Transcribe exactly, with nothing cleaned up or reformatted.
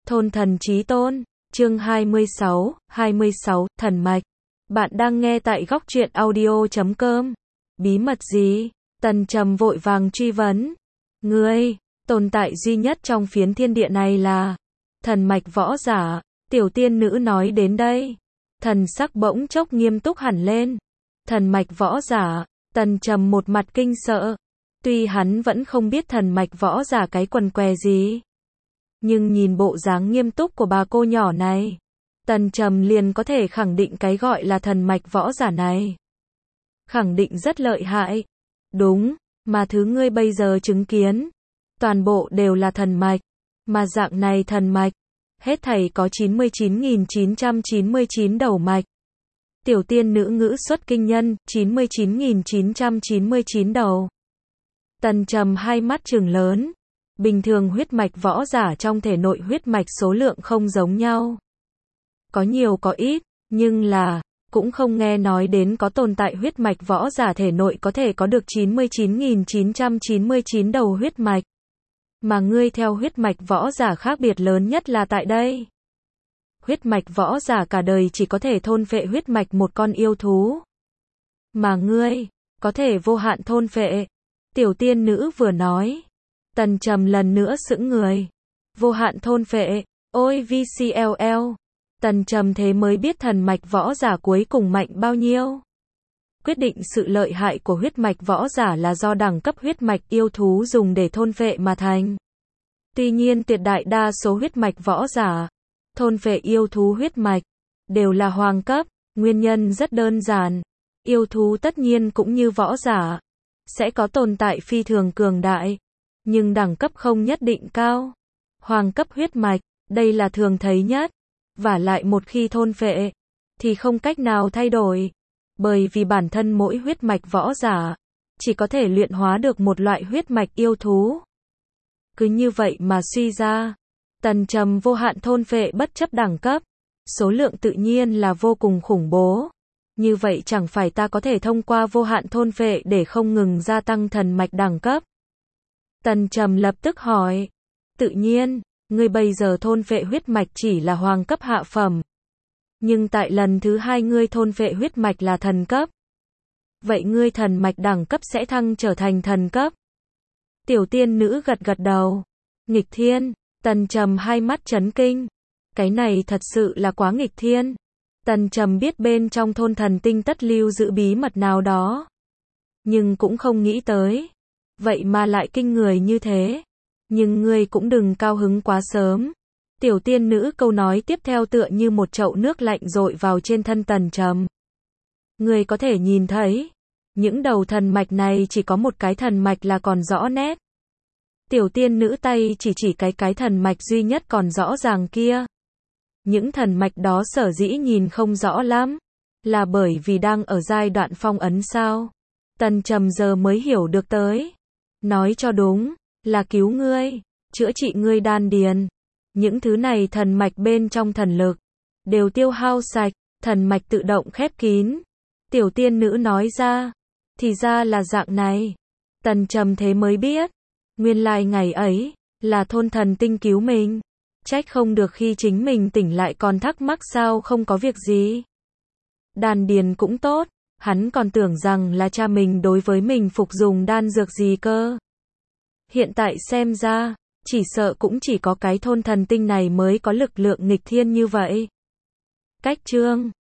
Thôn thần chí tôn, chương hai mươi sáu, hai mươi sáu, thần mạch. Bạn đang nghe tại góc truyện audio chấm com. Bí mật gì? Tần Trầm vội vàng truy vấn. Ngươi, tồn tại duy nhất trong phiến thiên địa này là thần mạch võ giả. Tiểu tiên nữ nói đến đây, thần sắc bỗng chốc nghiêm túc hẳn lên. Thần mạch võ giả, Tần Trầm một mặt kinh sợ. Tuy hắn vẫn không biết thần mạch võ giả cái quần què gì, nhưng nhìn bộ dáng nghiêm túc của bà cô nhỏ này, Tần Trầm liền có thể khẳng định cái gọi là thần mạch võ giả này khẳng định rất lợi hại. Đúng, mà thứ ngươi bây giờ chứng kiến, toàn bộ đều là thần mạch, mà dạng này thần mạch, hết thảy có chín mươi chín nghìn chín trăm chín mươi chín đầu mạch. Tiểu tiên nữ ngữ xuất kinh nhân, chín mươi chín nghìn chín trăm chín mươi chín đầu. Tần Trầm hai mắt trừng lớn. Bình thường huyết mạch võ giả trong thể nội huyết mạch số lượng không giống nhau. Có nhiều có ít, nhưng là, cũng không nghe nói đến có tồn tại huyết mạch võ giả thể nội có thể có được chín mươi chín nghìn chín trăm chín mươi chín đầu huyết mạch. Mà ngươi theo huyết mạch võ giả khác biệt lớn nhất là tại đây. Huyết mạch võ giả cả đời chỉ có thể thôn phệ huyết mạch một con yêu thú. Mà ngươi, có thể vô hạn thôn phệ. Tiểu tiên nữ vừa nói. Tần Trầm lần nữa sững người. Vô hạn thôn phệ, ôi vê xê lờ lờ. Tần Trầm thế mới biết thần mạch võ giả cuối cùng mạnh bao nhiêu. Quyết định sự lợi hại của huyết mạch võ giả là do đẳng cấp huyết mạch yêu thú dùng để thôn phệ mà thành. Tuy nhiên tuyệt đại đa số huyết mạch võ giả thôn phệ yêu thú huyết mạch đều là hoàng cấp, nguyên nhân rất đơn giản. Yêu thú tất nhiên cũng như võ giả, sẽ có tồn tại phi thường cường đại, nhưng đẳng cấp không nhất định cao. Hoàng cấp huyết mạch, đây là thường thấy nhất. Vả lại một khi thôn phệ, thì không cách nào thay đổi. Bởi vì bản thân mỗi huyết mạch võ giả, chỉ có thể luyện hóa được một loại huyết mạch yêu thú. Cứ như vậy mà suy ra, Tần Trầm vô hạn thôn phệ bất chấp đẳng cấp. Số lượng tự nhiên là vô cùng khủng bố. Như vậy chẳng phải ta có thể thông qua vô hạn thôn phệ để không ngừng gia tăng thần mạch đẳng cấp? Tần Trầm lập tức hỏi. Tự nhiên, ngươi bây giờ thôn phệ huyết mạch chỉ là hoàng cấp hạ phẩm. Nhưng tại lần thứ hai ngươi thôn phệ huyết mạch là thần cấp. Vậy ngươi thần mạch đẳng cấp sẽ thăng trở thành thần cấp. Tiểu tiên nữ gật gật đầu. Nghịch thiên, Tần Trầm hai mắt chấn kinh. Cái này thật sự là quá nghịch thiên. Tần Trầm biết bên trong thôn thần tinh tất lưu giữ bí mật nào đó. Nhưng cũng không nghĩ tới. Vậy mà lại kinh người như thế. Nhưng ngươi cũng đừng cao hứng quá sớm. Tiểu tiên nữ câu nói tiếp theo tựa như một chậu nước lạnh dội vào trên thân Tần Trầm. Ngươi có thể nhìn thấy, những đầu thần mạch này chỉ có một cái thần mạch là còn rõ nét. Tiểu tiên nữ tay chỉ chỉ cái cái thần mạch duy nhất còn rõ ràng kia. Những thần mạch đó sở dĩ nhìn không rõ lắm, là bởi vì đang ở giai đoạn phong ấn sao? Tần Trầm giờ mới hiểu được tới. Nói cho đúng, là cứu ngươi, chữa trị ngươi đan điền. Những thứ này thần mạch bên trong thần lực đều tiêu hao sạch, thần mạch tự động khép kín. Tiểu tiên nữ nói ra, thì ra là dạng này. Tần Trầm thế mới biết, nguyên lai ngày ấy là thôn thần tinh cứu mình. Trách không được khi chính mình tỉnh lại còn thắc mắc sao không có việc gì. Đan điền cũng tốt, hắn còn tưởng rằng là cha mình đối với mình phục dùng đan dược gì cơ. Hiện tại xem ra, chỉ sợ cũng chỉ có cái thôn thần tinh này mới có lực lượng nghịch thiên như vậy. Cách chương